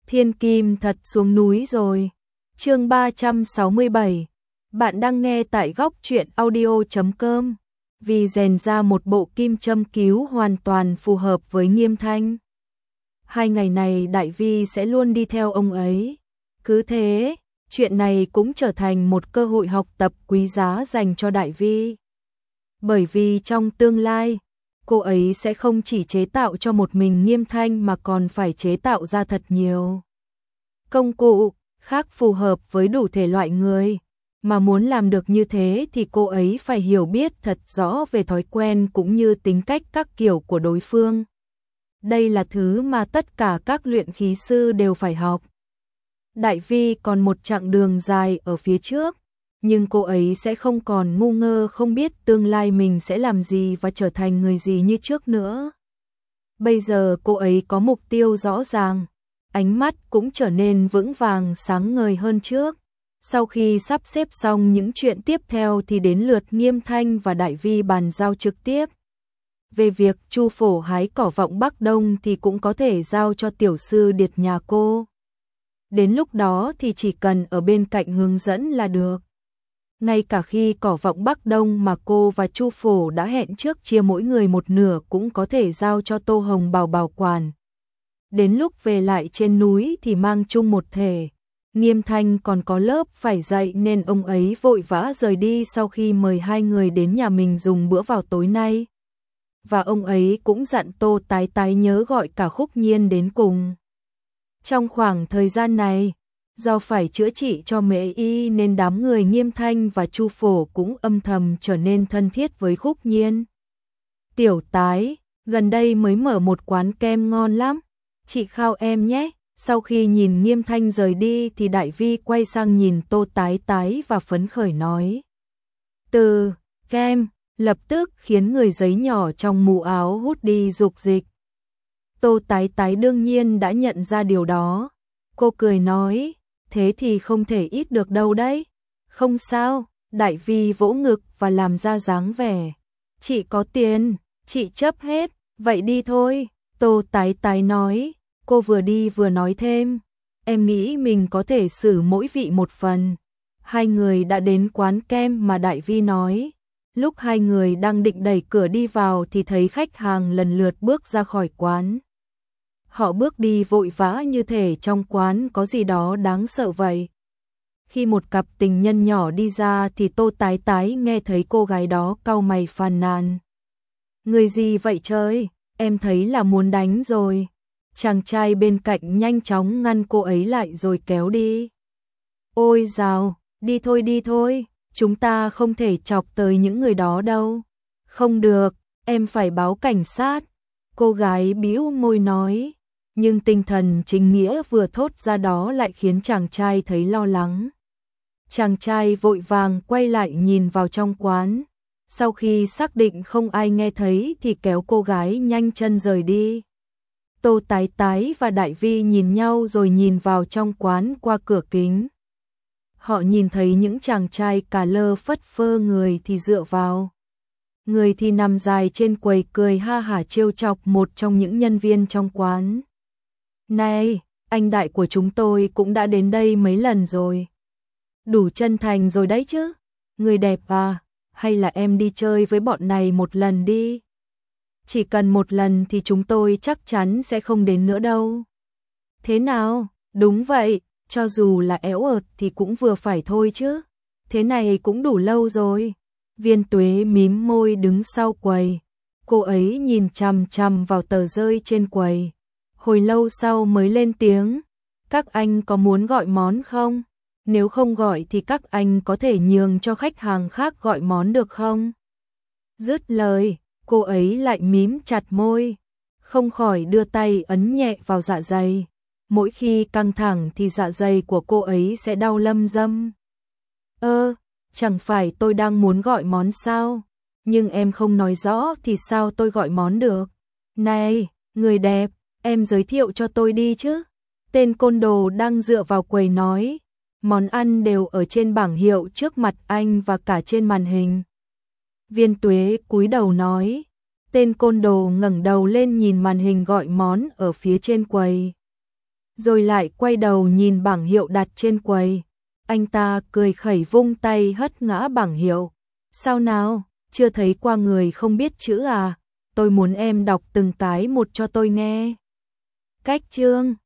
Thiên kim thật xuống núi rồi. Chương 367. Bạn đang nghe tại góc truyện audio.com. Vì rèn ra một bộ kim châm cứu hoàn toàn phù hợp với Nghiêm Thanh. 2 ngày này Đại Vi sẽ luôn đi theo ông ấy. Cứ thế, chuyện này cũng trở thành một cơ hội học tập quý giá dành cho Đại Vi. Bởi vì trong tương lai, cô ấy sẽ không chỉ chế tạo cho một mình Nghiêm Thanh mà còn phải chế tạo ra thật nhiều công cụ khác phù hợp với đủ thể loại người. Mà muốn làm được như thế thì cô ấy phải hiểu biết thật rõ về thói quen cũng như tính cách các kiểu của đối phương. Đây là thứ mà tất cả các luyện khí sư đều phải học. Đại Vi còn một chặng đường dài ở phía trước, nhưng cô ấy sẽ không còn ngu ngơ không biết tương lai mình sẽ làm gì và trở thành người gì như trước nữa. Bây giờ cô ấy có mục tiêu rõ ràng, ánh mắt cũng trở nên vững vàng sáng ngời hơn trước. Sau khi sắp xếp xong những chuyện tiếp theo thì đến lượt Nghiêm Thanh và Đại Vi bàn giao trực tiếp. Về việc Chu Phổ hái cỏ vọng Bắc Đông thì cũng có thể giao cho tiểu sư Điệt nhà cô. Đến lúc đó thì chỉ cần ở bên cạnh hướng dẫn là được. Ngay cả khi cỏ vọng Bắc Đông mà cô và Chu Phổ đã hẹn trước chia mỗi người một nửa cũng có thể giao cho Tô Hồng Bảo bảo quản. Đến lúc về lại trên núi thì mang chung một thể. Nghiêm Thanh còn có lớp phải dạy nên ông ấy vội vã rời đi sau khi mời 2 người đến nhà mình dùng bữa vào tối nay. Và ông ấy cũng dặn Tô Tái Tái nhớ gọi cả Khúc Nhiên đến cùng. Trong khoảng thời gian này, do phải chữa trị cho Mễ Y nên đám người Nghiêm Thanh và Chu Phổ cũng âm thầm trở nên thân thiết với Khúc Nhiên. Tiểu Tái, gần đây mới mở một quán kem ngon lắm, chị khao em nhé. Sau khi nhìn Nghiêm Thanh rời đi thì Đại Vi quay sang nhìn Tô Tái Tái và phấn khởi nói. Từ kem, lập tức khiến người giấy nhỏ trong mũ áo hút đi dục dịch. Tô Tái Tái đương nhiên đã nhận ra điều đó. Cô cười nói, thế thì không thể ít được đâu đấy. Không sao, Đại Vi vỗ ngực và làm ra dáng vẻ. Chị có tiền, chị chấp hết, vậy đi thôi. Tô Tái Tái nói. Cô vừa đi vừa nói thêm, em nghĩ mình có thể xử mỗi vị một phần. 2 người đã đến quán kem mà Đại Vi nói. Lúc 2 người đang định đẩy cửa đi vào thì thấy khách hàng lần lượt bước ra khỏi quán. Họ bước đi vội vã như thể trong quán có gì đó đáng sợ vậy. Khi một cặp tình nhân nhỏ đi ra thì Tô Tái Tái nghe thấy cô gái đó cau mày phàn nàn. Người gì vậy trời, em thấy là muốn đánh rồi. Chàng trai bên cạnh nhanh chóng ngăn cô ấy lại rồi kéo đi. Ôi dào, đi thôi, chúng ta không thể chọc tới những người đó đâu. Không được, em phải báo cảnh sát. Cô gái bĩu môi nói, nhưng tinh thần chính nghĩa vừa thốt ra đó lại khiến chàng trai thấy lo lắng. Chàng trai vội vàng quay lại nhìn vào trong quán. Sau khi xác định không ai nghe thấy thì kéo cô gái nhanh chân rời đi. Tô Tái Tái và Đại Vi nhìn nhau rồi nhìn vào trong quán qua cửa kính. Họ nhìn thấy những chàng trai cà lơ phất phơ, người thì dựa vào, người thì nằm dài trên quầy cười ha hả trêu chọc một trong những nhân viên trong quán. Này, anh đại của chúng tôi cũng đã đến đây mấy lần rồi. Đủ chân thành rồi đấy chứ. Người đẹp à, hay là em đi chơi với bọn này một lần đi. Chỉ cần một lần thì chúng tôi chắc chắn sẽ không đến nữa đâu. Thế nào? Đúng vậy, cho dù là éo ợt thì cũng vừa phải thôi chứ. Thế này cũng đủ lâu rồi. Viên Tuế mím môi đứng sau quầy. Cô ấy nhìn chằm chằm vào tờ rơi trên quầy. Hồi lâu sau mới lên tiếng. Các anh có muốn gọi món không? Nếu không gọi thì các anh có thể nhường cho khách hàng khác gọi món được không? Dứt lời, cô ấy lại mím chặt môi, không khỏi đưa tay ấn nhẹ vào dạ dày. Mỗi khi căng thẳng thì dạ dày của cô ấy sẽ đau lâm dâm. Chẳng phải tôi đang muốn gọi món sao? Nhưng em không nói rõ thì sao tôi gọi món được? Này, người đẹp, em giới thiệu cho tôi đi chứ. Tên côn đồ đang dựa vào quầy nói. Món ăn đều ở trên bảng hiệu trước mặt anh và cả trên màn hình. Viên Tuế cúi đầu nói. Tên côn đồ ngẩng đầu lên nhìn màn hình gọi món ở phía trên quầy. rồi lại quay đầu nhìn bảng hiệu đặt trên quầy. Anh ta cười khẩy vung tay hất ngã bảng hiệu. Sao nào, chưa thấy qua người không biết chữ à? Tôi muốn em đọc từng cái một cho tôi nghe. Cách chương